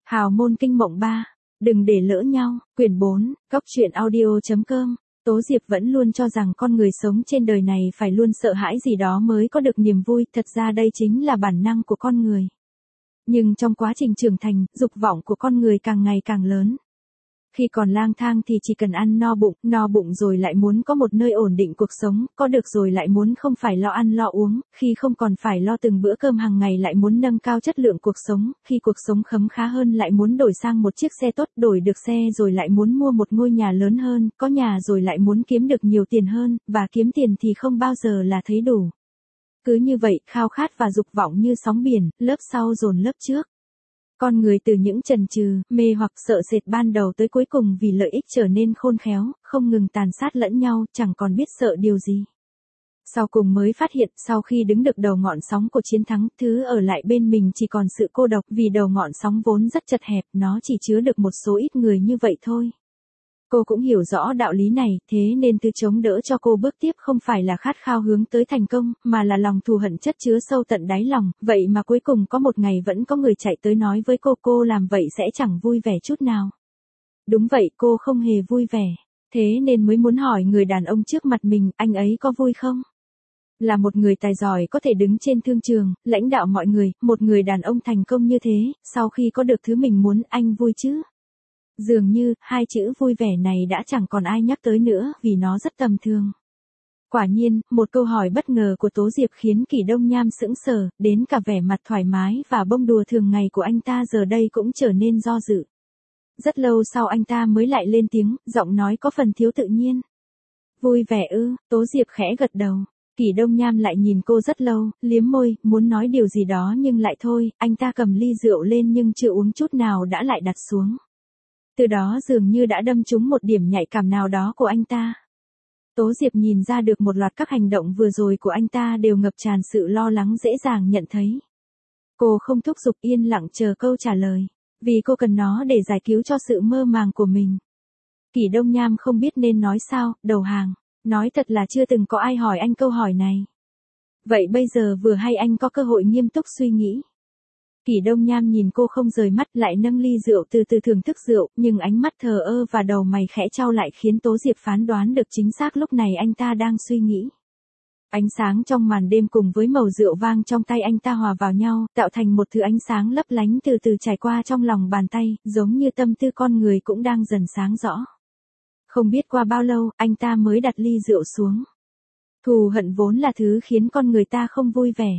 Hào môn kinh mộng 3. Đừng để lỡ nhau. Quyển 4. Góc truyện audio.com. Tố Diệp vẫn luôn cho rằng con người sống trên đời này phải luôn sợ hãi gì đó mới có được niềm vui, thật ra đây chính là bản năng của con người. Nhưng trong quá trình trưởng thành, dục vọng của con người càng ngày càng lớn. Khi còn lang thang thì chỉ cần ăn no bụng rồi lại muốn có một nơi ổn định cuộc sống, có được rồi lại muốn không phải lo ăn lo uống, khi không còn phải lo từng bữa cơm hàng ngày lại muốn nâng cao chất lượng cuộc sống, khi cuộc sống khấm khá hơn lại muốn đổi sang một chiếc xe tốt, đổi được xe rồi lại muốn mua một ngôi nhà lớn hơn, có nhà rồi lại muốn kiếm được nhiều tiền hơn, và kiếm tiền thì không bao giờ là thấy đủ. Cứ như vậy, khao khát và dục vọng như sóng biển, lớp sau dồn lớp trước. Con người từ những chần chừ, mê hoặc sợ sệt ban đầu tới cuối cùng vì lợi ích trở nên khôn khéo, không ngừng tàn sát lẫn nhau, chẳng còn biết sợ điều gì. Sau cùng mới phát hiện, sau khi đứng được đầu ngọn sóng của chiến thắng, thứ ở lại bên mình chỉ còn sự cô độc, vì đầu ngọn sóng vốn rất chật hẹp, nó chỉ chứa được một số ít người như vậy thôi. Cô cũng hiểu rõ đạo lý này, thế nên thứ chống đỡ cho cô bước tiếp không phải là khát khao hướng tới thành công, mà là lòng thù hận chất chứa sâu tận đáy lòng, vậy mà cuối cùng có một ngày vẫn có người chạy tới nói với cô làm vậy sẽ chẳng vui vẻ chút nào. Đúng vậy, cô không hề vui vẻ, thế nên mới muốn hỏi người đàn ông trước mặt mình, anh ấy có vui không? Là một người tài giỏi có thể đứng trên thương trường, lãnh đạo mọi người, một người đàn ông thành công như thế, sau khi có được thứ mình muốn, anh vui chứ? Dường như, hai chữ vui vẻ này đã chẳng còn ai nhắc tới nữa vì nó rất tầm thường. Quả nhiên, một câu hỏi bất ngờ của Tố Diệp khiến Kỷ Đông Nham sững sờ, đến cả vẻ mặt thoải mái và bông đùa thường ngày của anh ta giờ đây cũng trở nên do dự. Rất lâu sau anh ta mới lại lên tiếng, giọng nói có phần thiếu tự nhiên. Vui vẻ ư? Tố Diệp khẽ gật đầu. Kỷ Đông Nham lại nhìn cô rất lâu, liếm môi, muốn nói điều gì đó nhưng lại thôi, anh ta cầm ly rượu lên nhưng chưa uống chút nào đã lại đặt xuống. Từ đó dường như đã đâm trúng một điểm nhạy cảm nào đó của anh ta. Tố Diệp nhìn ra được một loạt các hành động vừa rồi của anh ta đều ngập tràn sự lo lắng dễ dàng nhận thấy. Cô không thúc giục, yên lặng chờ câu trả lời, vì cô cần nó để giải cứu cho sự mơ màng của mình. Kỷ Đông Nham không biết nên nói sao, đầu hàng, nói thật là chưa từng có ai hỏi anh câu hỏi này. Vậy bây giờ vừa hay anh có cơ hội nghiêm túc suy nghĩ. Kỷ Đông Nham nhìn cô không rời mắt, lại nâng ly rượu từ từ thưởng thức rượu, nhưng ánh mắt thờ ơ và đầu mày khẽ chau lại khiến Tố Diệp phán đoán được chính xác lúc này anh ta đang suy nghĩ. Ánh sáng trong màn đêm cùng với màu rượu vang trong tay anh ta hòa vào nhau, tạo thành một thứ ánh sáng lấp lánh từ từ trải qua trong lòng bàn tay, giống như tâm tư con người cũng đang dần sáng rõ. Không biết qua bao lâu, anh ta mới đặt ly rượu xuống. Thù hận vốn là thứ khiến con người ta không vui vẻ.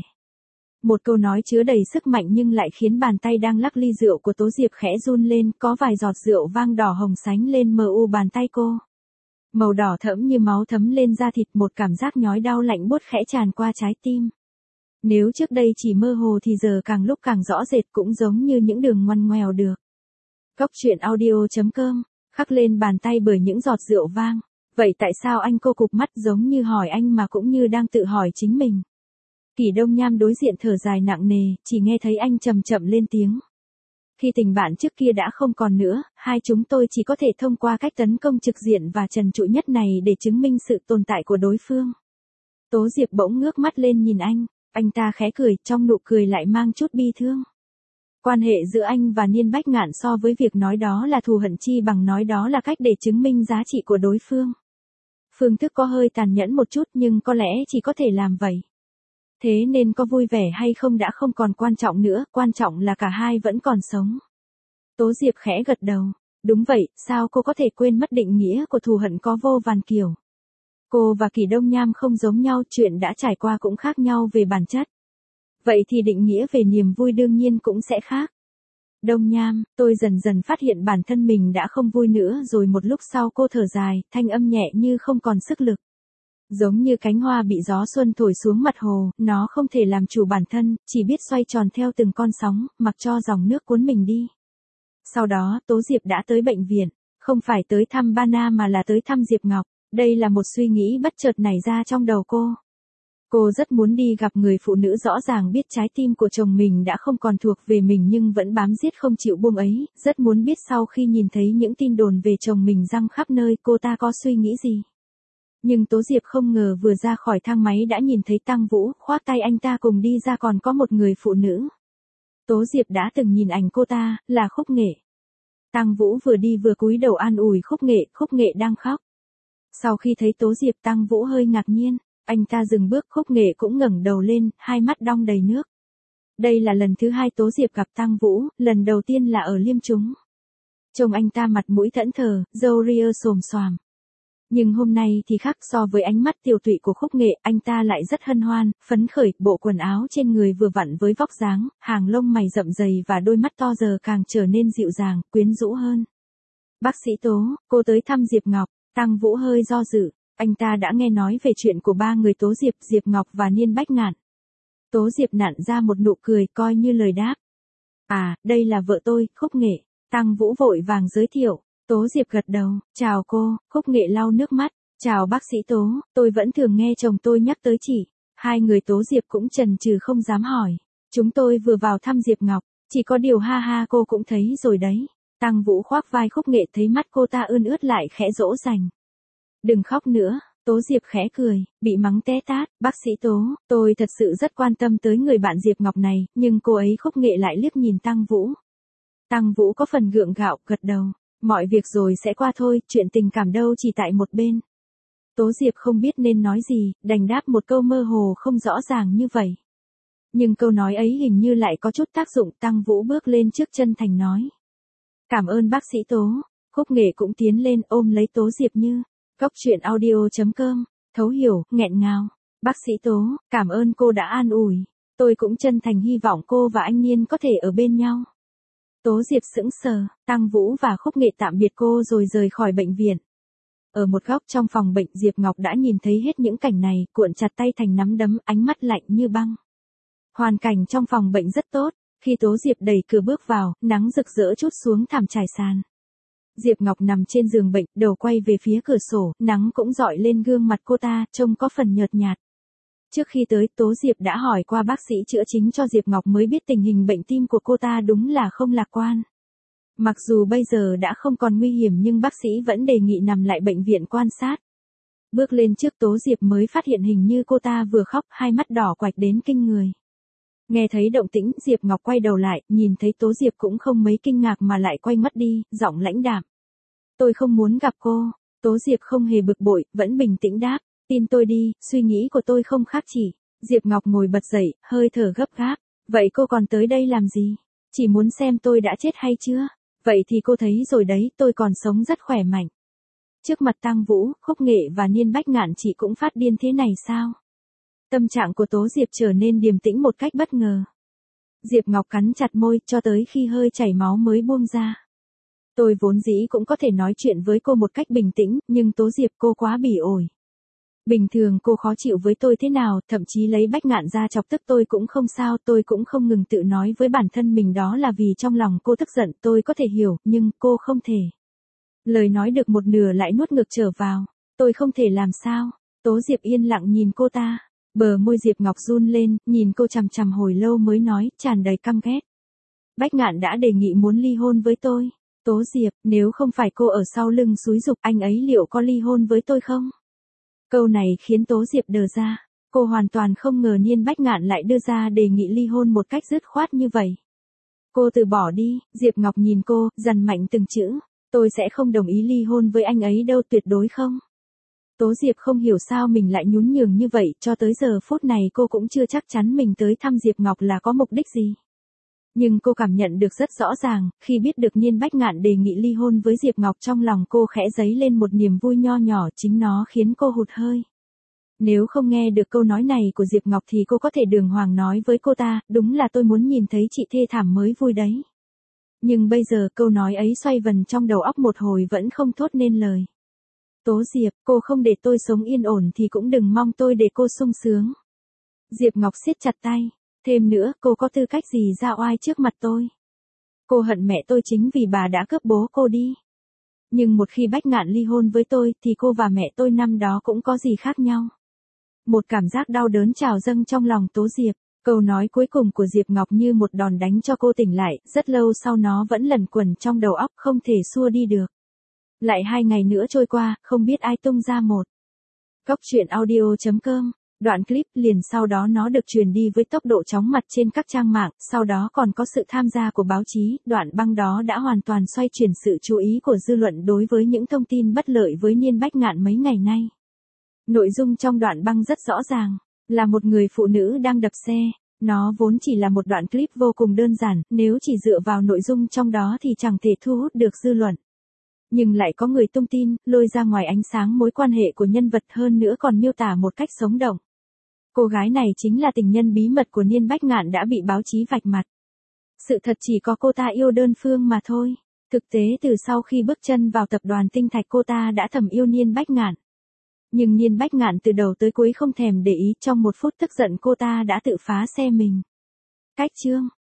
Một câu nói chứa đầy sức mạnh nhưng lại khiến bàn tay đang lắc ly rượu của Tố Diệp khẽ run lên, có vài giọt rượu vang đỏ hồng sánh lên mờ u bàn tay cô. Màu đỏ thẫm như máu thấm lên da thịt, một cảm giác nhói đau lạnh buốt khẽ tràn qua trái tim. Nếu trước đây chỉ mơ hồ thì giờ càng lúc càng rõ rệt, cũng giống như những đường ngoằn ngoèo được. Góc truyện audio.com, khắc lên bàn tay bởi những giọt rượu vang. Vậy tại sao anh? Cô cụp mắt giống như hỏi anh mà cũng như đang tự hỏi chính mình. Kỷ Đông Nham đối diện thở dài nặng nề, chỉ nghe thấy anh chậm chậm lên tiếng. Khi tình bạn trước kia đã không còn nữa, hai chúng tôi chỉ có thể thông qua cách tấn công trực diện và trần trụi nhất này để chứng minh sự tồn tại của đối phương. Tố Diệp bỗng ngước mắt lên nhìn anh ta khẽ cười, trong nụ cười lại mang chút bi thương. Quan hệ giữa anh và Niên Bách Ngạn so với việc nói đó là thù hận chi bằng nói đó là cách để chứng minh giá trị của đối phương. Phương thức có hơi tàn nhẫn một chút nhưng có lẽ chỉ có thể làm vậy. Thế nên có vui vẻ hay không đã không còn quan trọng nữa, quan trọng là cả hai vẫn còn sống. Tố Diệp khẽ gật đầu. Đúng vậy, sao cô có thể quên mất định nghĩa của thù hận có vô vàn kiểu. Cô và Kỷ Đông Nham không giống nhau, chuyện đã trải qua cũng khác nhau về bản chất. Vậy thì định nghĩa về niềm vui đương nhiên cũng sẽ khác. Đông Nham, tôi dần dần phát hiện bản thân mình đã không vui nữa rồi. Một lúc sau cô thở dài, thanh âm nhẹ như không còn sức lực. Giống như cánh hoa bị gió xuân thổi xuống mặt hồ, nó không thể làm chủ bản thân, chỉ biết xoay tròn theo từng con sóng, mặc cho dòng nước cuốn mình đi. Sau đó, Tố Diệp đã tới bệnh viện, không phải tới thăm Bana mà là tới thăm Diệp Ngọc. Đây là một suy nghĩ bất chợt nảy ra trong đầu cô. Cô rất muốn đi gặp người phụ nữ rõ ràng biết trái tim của chồng mình đã không còn thuộc về mình nhưng vẫn bám giết không chịu buông ấy, rất muốn biết sau khi nhìn thấy những tin đồn về chồng mình răng khắp nơi cô ta có suy nghĩ gì. Nhưng Tố Diệp không ngờ vừa ra khỏi thang máy đã nhìn thấy Tăng Vũ, khoác tay anh ta cùng đi ra còn có một người phụ nữ. Tố Diệp đã từng nhìn ảnh cô ta, là Khúc Nghệ. Tăng Vũ vừa đi vừa cúi đầu an ủi Khúc Nghệ đang khóc. Sau khi thấy Tố Diệp, Tăng Vũ hơi ngạc nhiên, anh ta dừng bước, Khúc Nghệ cũng ngẩng đầu lên, hai mắt đong đầy nước. Đây là lần thứ 2 Tố Diệp gặp Tăng Vũ, lần đầu tiên là ở Liêm Chúng. Trông anh ta mặt mũi thẫn thờ, râu ria xồm xoàm. Nhưng hôm nay thì khác, so với ánh mắt tiều tụy của Khúc Nghệ, anh ta lại rất hân hoan, phấn khởi, bộ quần áo trên người vừa vặn với vóc dáng, hàng lông mày rậm dày và đôi mắt to giờ càng trở nên dịu dàng, quyến rũ hơn. Bác sĩ Tố, cô tới thăm Diệp Ngọc. Tăng Vũ hơi do dự, anh ta đã nghe nói về chuyện của ba người Tố Diệp, Diệp Ngọc và Niên Bách Ngạn. Tố Diệp nặn ra một nụ cười coi như lời đáp. À, đây là vợ tôi, Khúc Nghệ. Tăng Vũ vội vàng giới thiệu. Tố Diệp gật đầu, chào cô. Khúc Nghệ lau nước mắt, chào bác sĩ Tố, tôi vẫn thường nghe chồng tôi nhắc tới chị. Hai người Tố Diệp cũng chần chừ không dám hỏi. Chúng tôi vừa vào thăm Diệp Ngọc, chỉ có điều ha ha cô cũng thấy rồi đấy. Tăng Vũ khoác vai Khúc Nghệ, thấy mắt cô ta ươn ướt lại khẽ dỗ dành. Đừng khóc nữa. Tố Diệp khẽ cười, bị mắng té tát, bác sĩ Tố, tôi thật sự rất quan tâm tới người bạn Diệp Ngọc này, nhưng cô ấy. Khúc Nghệ lại liếc nhìn Tăng Vũ. Tăng Vũ có phần gượng gạo, gật đầu, mọi việc rồi sẽ qua thôi, chuyện tình cảm đâu chỉ tại một bên. Tố Diệp không biết nên nói gì, đành đáp một câu mơ hồ không rõ ràng như vậy. Nhưng câu nói ấy hình như lại có chút tác dụng, Tăng Vũ bước lên trước chân thành nói. Cảm ơn bác sĩ Tố. Khúc Nghệ cũng tiến lên ôm lấy Tố Diệp như. Goctruyện.audio.com, thấu hiểu, nghẹn ngào. Bác sĩ Tố, cảm ơn cô đã an ủi. Tôi cũng chân thành hy vọng cô và anh Niên có thể ở bên nhau. Tố Diệp sững sờ, Tăng Vũ và Khúc Nghệ tạm biệt cô rồi rời khỏi bệnh viện. Ở một góc trong phòng bệnh, Diệp Ngọc đã nhìn thấy hết những cảnh này, cuộn chặt tay thành nắm đấm, ánh mắt lạnh như băng. Hoàn cảnh trong phòng bệnh rất tốt, khi Tố Diệp đẩy cửa bước vào, nắng rực rỡ trút xuống thảm trải sàn. Diệp Ngọc nằm trên giường bệnh, đầu quay về phía cửa sổ, nắng cũng rọi lên gương mặt cô ta, trông có phần nhợt nhạt. Trước khi tới, Tố Diệp đã hỏi qua bác sĩ chữa chính cho Diệp Ngọc mới biết tình hình bệnh tim của cô ta đúng là không lạc quan. Mặc dù bây giờ đã không còn nguy hiểm nhưng bác sĩ vẫn đề nghị nằm lại bệnh viện quan sát. Bước lên trước Tố Diệp mới phát hiện hình như cô ta vừa khóc, hai mắt đỏ quạch đến kinh người. Nghe thấy động tĩnh, Diệp Ngọc quay đầu lại, nhìn thấy Tố Diệp cũng không mấy kinh ngạc mà lại quay mất đi, giọng lãnh đạm. Tôi không muốn gặp cô. Tố Diệp không hề bực bội, vẫn bình tĩnh đáp. Tin tôi đi, suy nghĩ của tôi không khác chỉ. Diệp Ngọc ngồi bật dậy, hơi thở gấp gáp. Vậy cô còn tới đây làm gì? Chỉ muốn xem tôi đã chết hay chưa? Vậy thì cô thấy rồi đấy, tôi còn sống rất khỏe mạnh. Trước mặt Tăng Vũ, Khúc Nghệ và Niên Bách Ngạn chị cũng phát điên thế này sao? Tâm trạng của Tố Diệp trở nên điềm tĩnh một cách bất ngờ. Diệp Ngọc cắn chặt môi, cho tới khi hơi chảy máu mới buông ra. Tôi vốn dĩ cũng có thể nói chuyện với cô một cách bình tĩnh, nhưng Tố Diệp cô quá bỉ ổi. Bình thường cô khó chịu với tôi thế nào, thậm chí lấy Bách Ngạn ra chọc tức tôi cũng không sao, tôi cũng không ngừng tự nói với bản thân mình đó là vì trong lòng cô tức giận, tôi có thể hiểu, nhưng cô không thể. Lời nói được một nửa lại nuốt ngược trở vào, tôi không thể làm sao? Tố Diệp yên lặng nhìn cô ta, bờ môi Diệp Ngọc run lên, nhìn cô chằm chằm hồi lâu mới nói, tràn đầy căm ghét. Bách Ngạn đã đề nghị muốn ly hôn với tôi. Tố Diệp, nếu không phải cô ở sau lưng xúi giục anh ấy liệu có ly hôn với tôi không? Câu này khiến Tố Diệp đờ ra. Cô hoàn toàn không ngờ Niên Bách Ngạn lại đưa ra đề nghị ly hôn một cách dứt khoát như vậy. Cô từ bỏ đi, Diệp Ngọc nhìn cô, dằn mạnh từng chữ. Tôi sẽ không đồng ý ly hôn với anh ấy đâu, tuyệt đối không. Tố Diệp không hiểu sao mình lại nhún nhường như vậy, cho tới giờ phút này cô cũng chưa chắc chắn mình tới thăm Diệp Ngọc là có mục đích gì. Nhưng cô cảm nhận được rất rõ ràng, khi biết được Niên Bách Ngạn đề nghị ly hôn với Diệp Ngọc trong lòng cô khẽ dấy lên một niềm vui nho nhỏ, chính nó khiến cô hụt hơi. Nếu không nghe được câu nói này của Diệp Ngọc thì cô có thể đường hoàng nói với cô ta, đúng là tôi muốn nhìn thấy chị thê thảm mới vui đấy. Nhưng bây giờ câu nói ấy xoay vần trong đầu óc một hồi vẫn không thốt nên lời. Tố Diệp, cô không để tôi sống yên ổn thì cũng đừng mong tôi để cô sung sướng. Diệp Ngọc siết chặt tay. Thêm nữa, cô có tư cách gì ra oai trước mặt tôi? Cô hận mẹ tôi chính vì bà đã cướp bố cô đi. Nhưng một khi Bách Ngạn ly hôn với tôi thì cô và mẹ tôi năm đó cũng có gì khác nhau. Một cảm giác đau đớn trào dâng trong lòng Tố Diệp. Câu nói cuối cùng của Diệp Ngọc như một đòn đánh cho cô tỉnh lại, rất lâu sau nó vẫn lẩn quẩn trong đầu óc không thể xua đi được. Lại 2 ngày nữa trôi qua, không biết ai tung ra một. Goctruyện.audio.com Đoạn clip liền sau đó nó được truyền đi với tốc độ chóng mặt trên các trang mạng, sau đó còn có sự tham gia của báo chí, đoạn băng đó đã hoàn toàn xoay chuyển sự chú ý của dư luận đối với những thông tin bất lợi với Niên Bách Ngạn mấy ngày nay. Nội dung trong đoạn băng rất rõ ràng, là một người phụ nữ đang đập xe. Nó vốn chỉ là một đoạn clip vô cùng đơn giản, nếu chỉ dựa vào nội dung trong đó thì chẳng thể thu hút được dư luận. Nhưng lại có người tung tin, lôi ra ngoài ánh sáng mối quan hệ của nhân vật, hơn nữa còn miêu tả một cách sống động. Cô gái này chính là tình nhân bí mật của Niên Bách Ngạn đã bị báo chí vạch mặt. Sự thật chỉ có cô ta yêu đơn phương mà thôi. Thực tế từ sau khi bước chân vào tập đoàn Tinh Thạch cô ta đã thầm yêu Niên Bách Ngạn. Nhưng Niên Bách Ngạn từ đầu tới cuối không thèm để ý, trong một phút tức giận cô ta đã tự phá xe mình. Cách chương